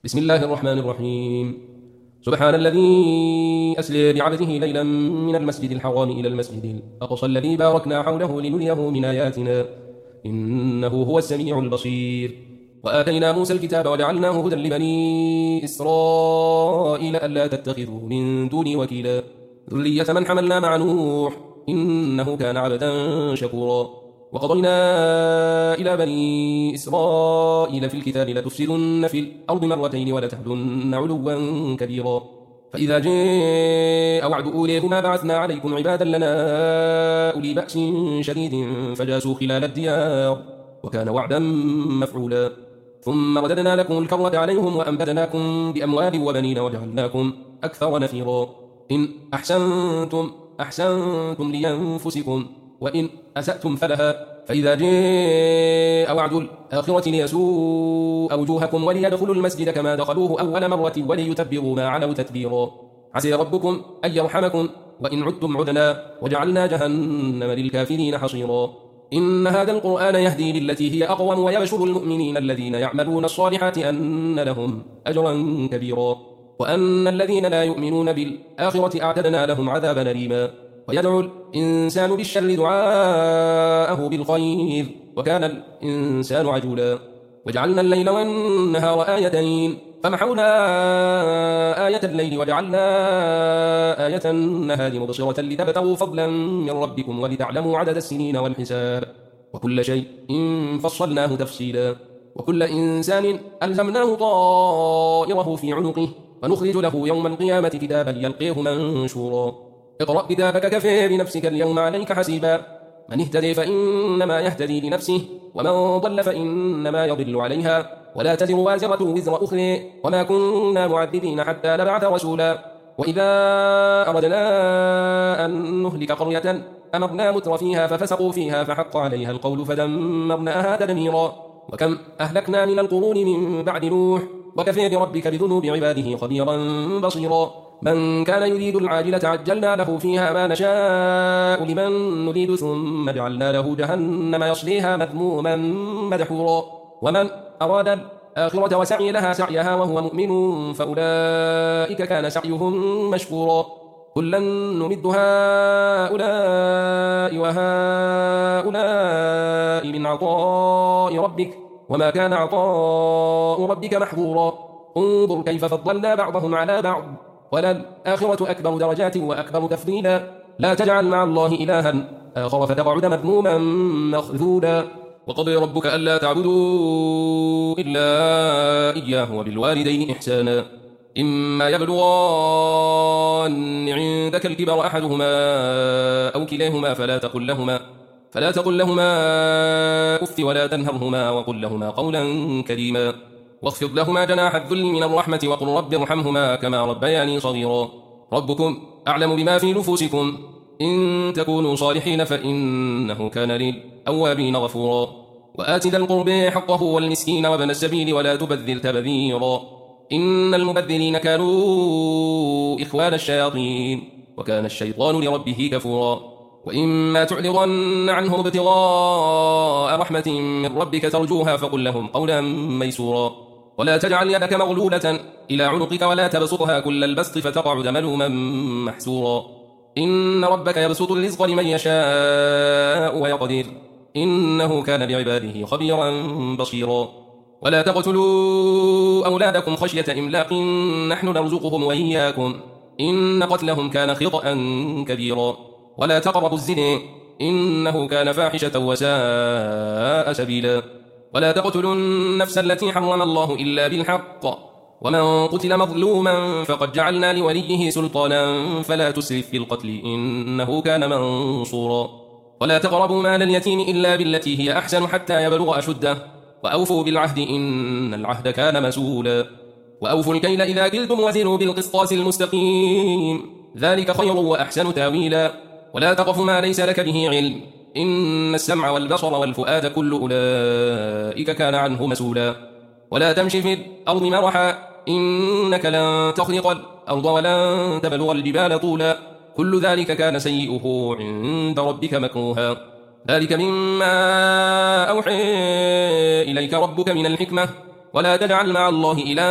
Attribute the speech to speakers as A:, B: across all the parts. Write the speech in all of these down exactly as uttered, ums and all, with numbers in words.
A: بسم الله الرحمن الرحيم. سبحان الذي أسري بعبده ليلا من المسجد الحرام إلى المسجد الأقصى الذي باركنا حوله لنريه من آياتنا إنه هو السميع البصير. وآتينا موسى الكتاب وجعلناه هدى لبني إسرائيل ألا تتخذوا من دوني وكيلا ذرية من حملنا مع نوح إنه كان عبدا شكورا. وقضينا إلى بني إسرائيل في الكتاب لتفسدن في الأرض مرتين ولتعلن علوا كبيرا. فإذا جاء وعد أوليهما بعثنا عليكم عبادا لنا أولي بأس شديد فجاسوا خلال الديار وكان وعدا مفعولا. ثم رددنا لكم الكرة عليهم وأنبتناكم بأموال وبنين وجعلناكم أكثر نفيرا. إن أحسنتم أحسنتم لأنفسكم وإن أسأتم فلها. فإذا جاء وعد الآخرة ليسوء وجوهكم وليدخلوا المسجد كما دخلوه أول مرة وليتبروا ما علوا تتبيرا. عسى ربكم أن يرحمكم وإن عدتم عدنا وجعلنا جهنم للكافرين حصيرا. إن هذا القرآن يهدي للتي هي أقوم ويبشر المؤمنين الذين يعملون الصالحات أن لهم أجرا كبيرا وأن الذين لا يؤمنون بالآخرة أعتدنا لهم عذابا أليما. ويدعو الإنسان بالشر دعاءه بالخير وكان الإنسان عجولا. وجعلنا الليل والنهار آيتين فمحونا آية الليل وجعلنا آية النهار مبصرة لتبتغوا فضلا من ربكم ولتعلموا عدد السنين والحساب وكل شيء فصلناه تفصيلا. وكل إنسان ألزمناه طائره في عنقه ونخرج له يوم القيامة كتابا يلقيه منشورا. اقرأ كتابك كفى بنفسك اليوم عليك حسيبا. من اهتدي فإنما يهتدي لنفسه ومن ضل فإنما يضل عليها ولا تزر وازرة وزر أخرى وما كنا معذبين حتى نبعث رسولا. وإذا أردنا أن نهلك قرية أمرنا متر فيها ففسقوا فيها فحق عليها القول فدمرناها تدميرا. وكم أهلكنا من القرون من بعد نوح وكفى بربك بذنوب عباده خبيرا بصيرا. من كان يريد العاجلة عجلنا له فيها ما نشاء لمن نريد ثم جعلنا له جهنم يصليها مذموما مدحورا. ومن أراد الآخرة وسعي لها سعيها وهو مؤمن فأولئك كان سعيهم مشكورا. كلا نمد هؤلاء وهؤلاء من عطاء ربك وما كان عطاء ربك محظورا. انظر كيف فضلنا بعضهم على بعض وللآخرة أكبر درجات وأكبر تفضيلا. لا تجعل مع الله إلها آخر فتقعد مذموما مخذولا. وقضى ربك ألا تعبدوا إلا إياه وبالوالدين إحسانا. إما يبلغان عندك الكبر أحدهما أو كلاهما فلا تقل لهما فلا تقل لهما أف ولا تنهرهما وقل لهما قولا كريما. واخفض لهما جناح الذل من الرحمة وقل رب ارحمهما كما ربياني صغيرا. ربكم أعلم بما في نفوسكم إن تكونوا صالحين فإنه كان للأوابين غفورا. وآت ذا القربى حقه والمسكين وابن السبيل ولا تبذر تبذيرا إن المبذرين كانوا إخوان الشياطين وكان الشيطان لربه كفورا. وإما تعرضن عنهم ابتغاء رحمة من ربك ترجوها فقل لهم قولا ميسورا. ولا تجعل يدك مغلولة إلى عنقك ولا تبسطها كل البسط فتقعد ملوما محسورا. إن ربك يبسط الرزق لمن يشاء ويقدر إنه كان بعباده خبيرا بصيرا. ولا تقتلوا أولادكم خشية إملاق نحن نرزقهم وإياكم إن قتلهم كان خطأ كبيرا. ولا تقربوا الزنا إنه كان فاحشة وساء سبيلا. ولا تقتلوا النفس التي حرم الله إلا بالحق ومن قتل مظلوما فقد جعلنا لوليه سلطانا فلا تسرف في القتل إنه كان منصورا. ولا تقربوا مال اليتيم إلا بالتي هي أحسن حتى يبلغ أشده وأوفوا بالعهد إن العهد كان مسؤولا. وأوفوا الكيل إذا كلتم وزنوا بالقسطاس المستقيم ذلك خير وأحسن تاويلا. ولا تقف ما ليس لك به علم إن السمع والبصر والفؤاد كل أولئك كان عنه مسؤولا. ولا تمشي في الأرض مرحا إنك لن تخرق الأرض ولن تبلغ الجبال طولا كل ذلك كان سيئه عند ربك مكروها. ذلك مما أوحي إليك ربك من الحكمة ولا تجعل مع الله إلها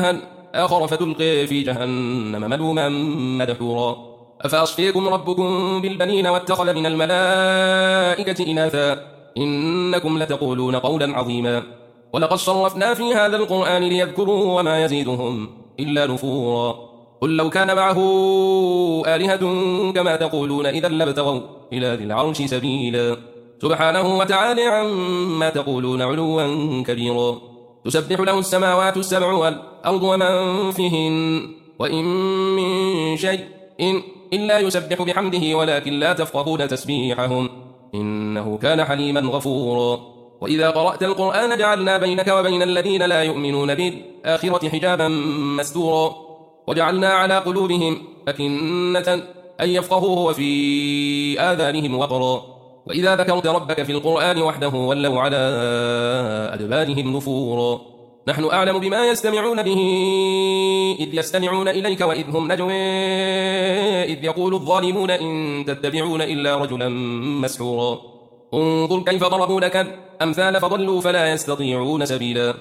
A: آخر فتلقي في جهنم ملوما مدحورا أفأصفيكم ربكم بالبنين واتخذ من الملائكة إناثا إنكم لتقولون قولا عظيما ولقد صرفنا في هذا القرآن ليذكروا وما يزيدهم إلا نفورا قل لو كان معه آلهة كما تقولون إذا لابتغوا إلى ذي العرش سبيلا سبحانه وتعالى عما تقولون علوا كبيرا تسبح له السماوات السبع والأرض ومن فيهن وإن من شيء إن إلا يسبح بحمده ولكن لا تفقهون تسبيحهم إنه كان حليما غفورا وإذا قرأت القرآن جعلنا بينك وبين الذين لا يؤمنون بالآخرة حجابا مستورا وجعلنا على قلوبهم أكنة أن يفقهوه وفي آذانهم وقرا وإذا ذكرت ربك في القرآن وحده ولوا على أدبارهم نفورا نحن أعلم بما يستمعون به إذ يستمعون إليك وإذ هم نجوى إذ يقول الظالمون إن تتبعون إلا رجلا مسحورا انظر كيف ضربوا لك الأمثال فضلوا فلا يستطيعون سبيلا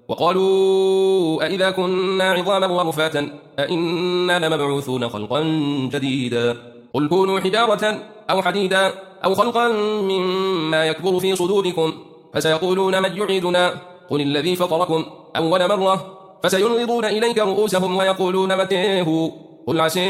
A: وقالوا أئذا كنا عظاما ورفاتا أئنا لمبعوثون خلقا جديدا قل كونوا حجارة أو حديدا أو خلقا مما يكبر في صدوركم فسيقولون من يعيدنا قل الذي فطركم أول مرة فسينغضون إليك رؤوسهم ويقولون متى قل عسى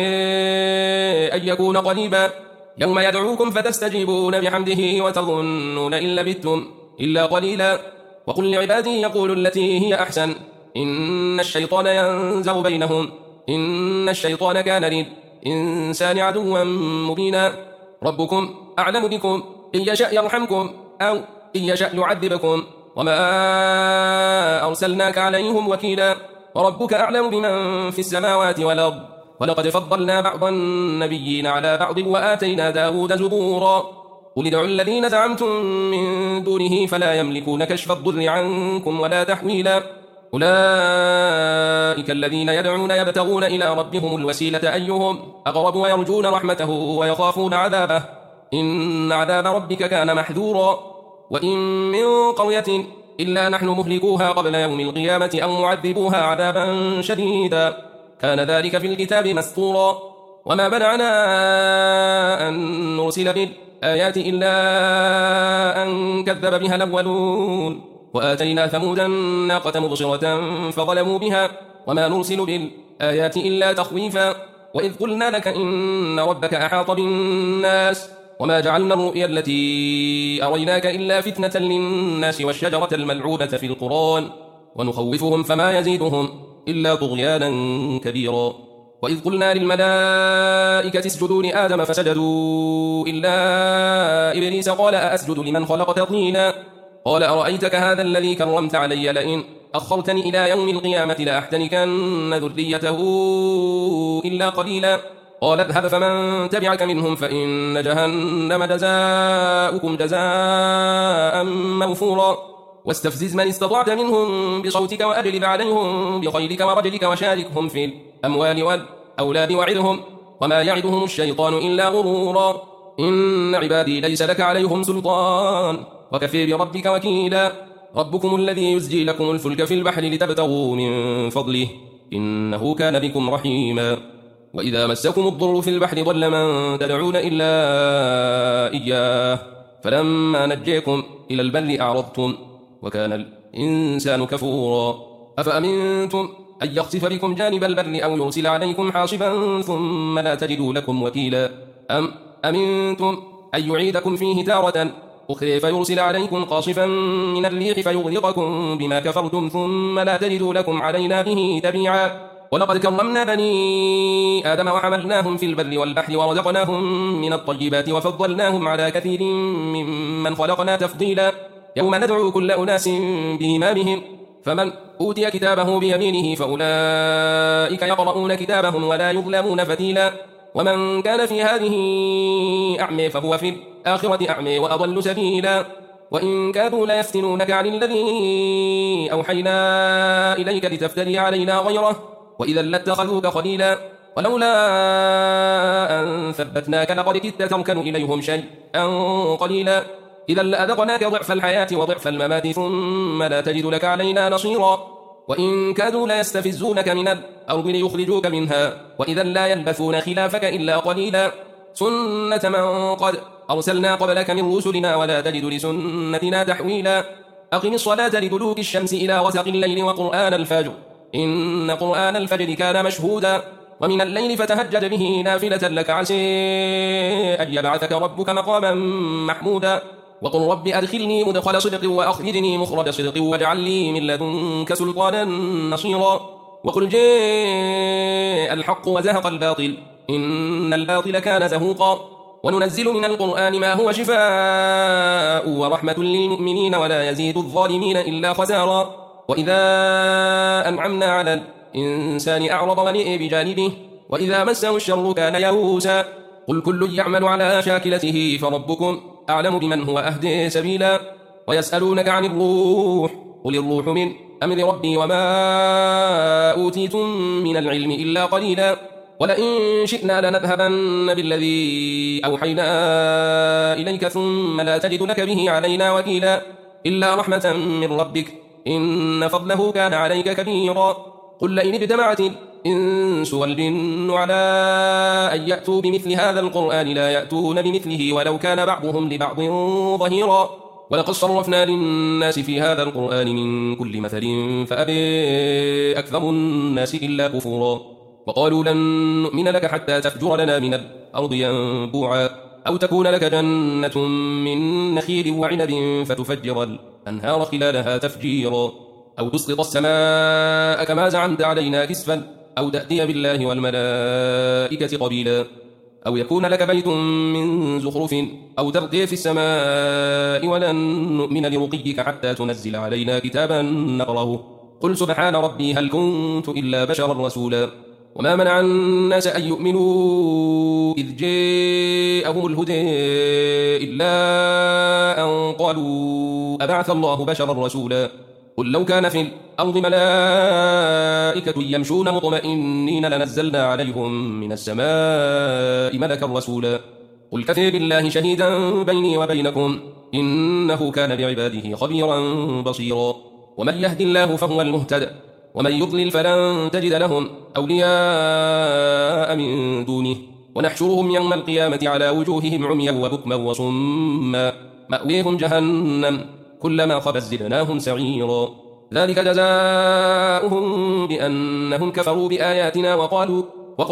A: أن يكون قريبا يوم يدعوكم فتستجيبون بحمده وتظنون إن لبثتم إلا قليلا وقل لعبادي يقولوا التي هي أحسن إن الشيطان ينزغ بينهم إن الشيطان كان للإنسان عدوا مبينا ربكم أعلم بكم إن يشاء يرحمكم أو إن يشاء يعذبكم وما أرسلناك عليهم وكيلا وربك أعلم بمن في السماوات والأرض ولقد فضلنا بعض النبيين على بعض وآتينا داود زبورا قل ادعوا الذين زعمتم من دونه فلا يملكون كشف الضر عنكم ولا تحويلا أولئك الذين يدعون يبتغون إلى ربهم الوسيلة أيهم أقرب ويرجون رحمته ويخافون عذابه إن عذاب ربك كان محذورا وإن من قرية إلا نحن مهلكوها قبل يوم القيامة أو معذبوها عذابا شديدا كان ذلك في الكتاب مسطورا وما منعنا أن نرسل بالآيات إلا أن كذب بها الأولون وآتينا ثمود الناقة مبصرة فظلموا بها وما نرسل بالآيات إلا تخويفا وإذ قلنا لك إن ربك أحاط بالناس وما جعلنا الرؤيا التي أريناك إلا فتنة للناس والشجرة الملعونة في القرآن ونخوفهم فما يزيدهم إلا طغيانا كبيرا وإذ قلنا للملائكة اسجدوا لآدم فسجدوا إلا إبليس قال أأسجد لمن خلقت طينا قال أرأيتك هذا الذي كرمت علي لئن أخرتني إلى يوم القيامة لأحتنكن ذريته إلا قليلا قال اذهب فمن تبعك منهم فإن جهنم جزاؤكم جزاء موفورا واستفزز من استطعت منهم بصوتك وأجلب عليهم بخيلك ورجلك وشاركهم في الأموال والأولاد وعدهم وما يعدهم الشيطان إلا غرورا إن عبادي ليس لك عليهم سلطان وكفي بربك وكيلا ربكم الذي يزجي لكم الفلك في البحر لتبتغوا من فضله إنه كان بكم رحيما وإذا مسكم الضر في البحر ضل من تدعون إلا إياه فلما نجيكم إلى البر أعرضتم وكان الإنسان كفورا أفأمنتم أن يخسف بكم جانب البر أو يرسل عليكم حاصبا ثم لا تجدوا لكم وكيلا أم أمنتم أن يعيدكم فيه تارة أخرى فيرسل عليكم قاصفا من الريح فيغرقكم بما كفرتم ثم لا تجدوا لكم علينا به تبيعا ولقد كرمنا بني آدم وحملناهم في البر والبحر ورزقناهم من الطيبات وفضلناهم على كثير ممن خلقنا تفضيلا يوم ندعو كل أناس بإمامهم فمن أوتي كتابه بيمينه فأولئك يقرؤون كتابهم ولا يظلمون فتيلا ومن كان في هذه أعمى فهو في الآخرة أعمى وأضل سبيلا وإن كادوا ليفتنونك عن الذي أوحينا إليك لتفتري علينا غيره وإذا لاتخذوك خليلا ولولا أن ثبتناك لقد كدت تركن إليهم شيئا قليلا إذا لأذقناك ضعف الحياة وضعف الممات ثم لا تجد لك علينا نصيرا وإن كادوا ليستفزونك من الأرض ليخرجوك منها وإذا لا يلبثون خلافك إلا قليلا سنة من قد أرسلنا قبلك من رسلنا ولا تجد لسنتنا تحويلا أقم الصلاة لدلوك الشمس إلى غسق الليل وقرآن الفجر إن قرآن الفجر كان مشهودا ومن الليل فتهجد به نافلة لك عسى أن يبعثك ربك مقاما محمودا وقل رب أدخلني مدخل صدق وأخرجني مخرج صدق واجعل لي من لدنك سلطانا نصيرا وقل جاء الحق وزهق الباطل إن الباطل كان زهوقا وننزل من القرآن ما هو شفاء ورحمة للمؤمنين ولا يزيد الظالمين إلا خسارا وإذا أنعمنا على الإنسان أعرض ونئ بجانبه وإذا مسه الشر كان يئوسا قل كل يعمل على شاكلته فربكم أعلم بمن هو أهدي سبيلا ويسألونك عن الروح قل الروح من أمر ربي وما أوتيتم من العلم إلا قليلا ولئن شئنا لنذهبن بالذي أوحينا إليك ثم لا تجد لك به علينا وكيلا إلا رحمة من ربك إن فضله كان عليك كبيرا قل لئن اجتمعت الإنس والجن على أن يأتوا بمثل هذا القرآن لا يأتون بمثله ولو كان بعضهم لبعض ظهيرا ولقد صرفنا للناس في هذا القرآن من كل مثل فأبى أكثر الناس إلا كفورا وقالوا لن نؤمن لك حتى تفجر لنا من الأرض ينبوعا أو تكون لك جنة من نخيل وعنب فتفجر الأنهار خلالها تفجيرا أو تسقط السماء كما زعمت علينا كسفا أو تأتي بالله والملائكة قبيلا أو يكون لك بيت من زخرف أو ترقي في السماء ولن نؤمن لرقيك حتى تنزل علينا كتابا نقرأه قل سبحان ربي هل كنت إلا بشرا رسولا وما منع الناس أن يؤمنوا إذ جاءهم الهدى إلا أن قالوا أبعث الله بشرا رسولا قل لو كان في الأرض ملائكة يمشون مطمئنين لنزلنا عليهم من السماء ملكا رسولا قل كفى بالله شهيدا بيني وبينكم إنه كان بعباده خبيرا بصيرا ومن يهد الله فهو المهتد ومن يضلل فلن تجد لهم أولياء من دونه ونحشرهم يوم القيامة على وجوههم عميا وبكما وصما مأويهم جهنم كلما خبت زدناهم سعيرا ذلك جزاؤهم بأنهم كفروا بآياتنا وقالوا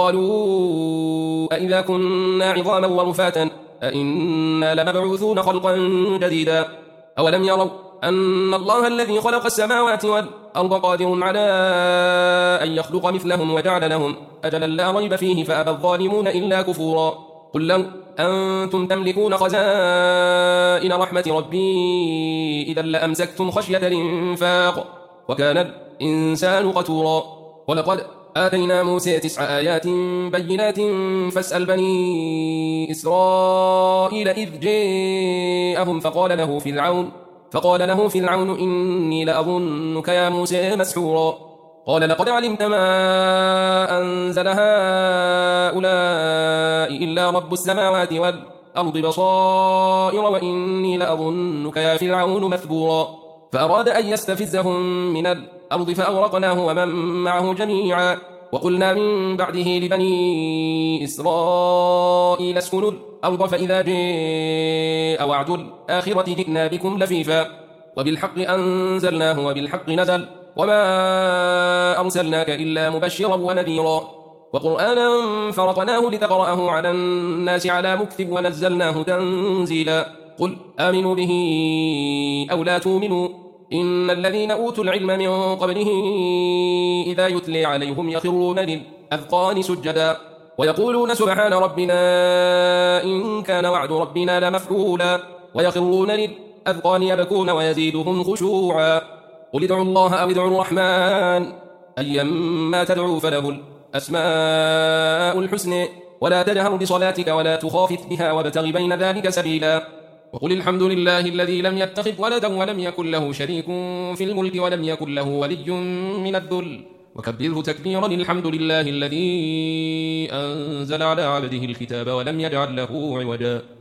A: وقالوا أئذا كنا عظاما ورفاتا أئنا لمبعوثون خلقا جديدا أولم يروا أن الله الذي خلق السماوات والأرض قادر على أن يخلق مثلهم وجعل لهم أجلا لا ريب فيه فأبى الظالمون إلا كفورا قل لو أنتم تملكون خزائن رحمة ربي إذا لأمسكتم خشية الإنفاق وكان الإنسان قتورا ولقد آتينا موسى تسع آيات بينات فاسأل بني إسرائيل إذ جاءهم فقال له فرعون فقال له فرعون إني لأظنك يا موسى مسحورا قال لقد علمت ما أنزل هؤلاء إلا رب السماوات والأرض بصائر وإني لأظنك يا فرعون مثبورا فأراد أن يستفزهم من الأرض فأغرقناه ومن معه جميعا وقلنا من بعده لبني إسرائيل اسكنوا الأرض فإذا جاء وعد الآخرة جئنا بكم لفيفا وبالحق أنزلناه وبالحق نزل وما أرسلناك إلا مبشرا ونذيرا وقرآنا فرقناه لتقرأه على الناس على مكتب ونزلناه تنزيلا قل آمنوا به أو لا تؤمنوا إن الذين أوتوا العلم من قبله إذا يتلي عليهم يخرون للأذقان سجدا ويقولون سبحان ربنا إن كان وعد ربنا لمفعولا ويخرون للأذقان يبكون ويزيدهم خشوعا قل ادعوا الله أو ادعوا الرحمن أيما تدعوا فله الأسماء الحسنى ولا تجهر بصلاتك ولا تخافت بها وابتغ بين ذلك سبيلا وقل الحمد لله الذي لم يتخذ ولدا ولم يكن له شريك في الملك ولم يكن له ولي من الذل وكبره تكبيرا الحمد لله الذي أنزل على عبده الكتاب ولم يجعل له عوجا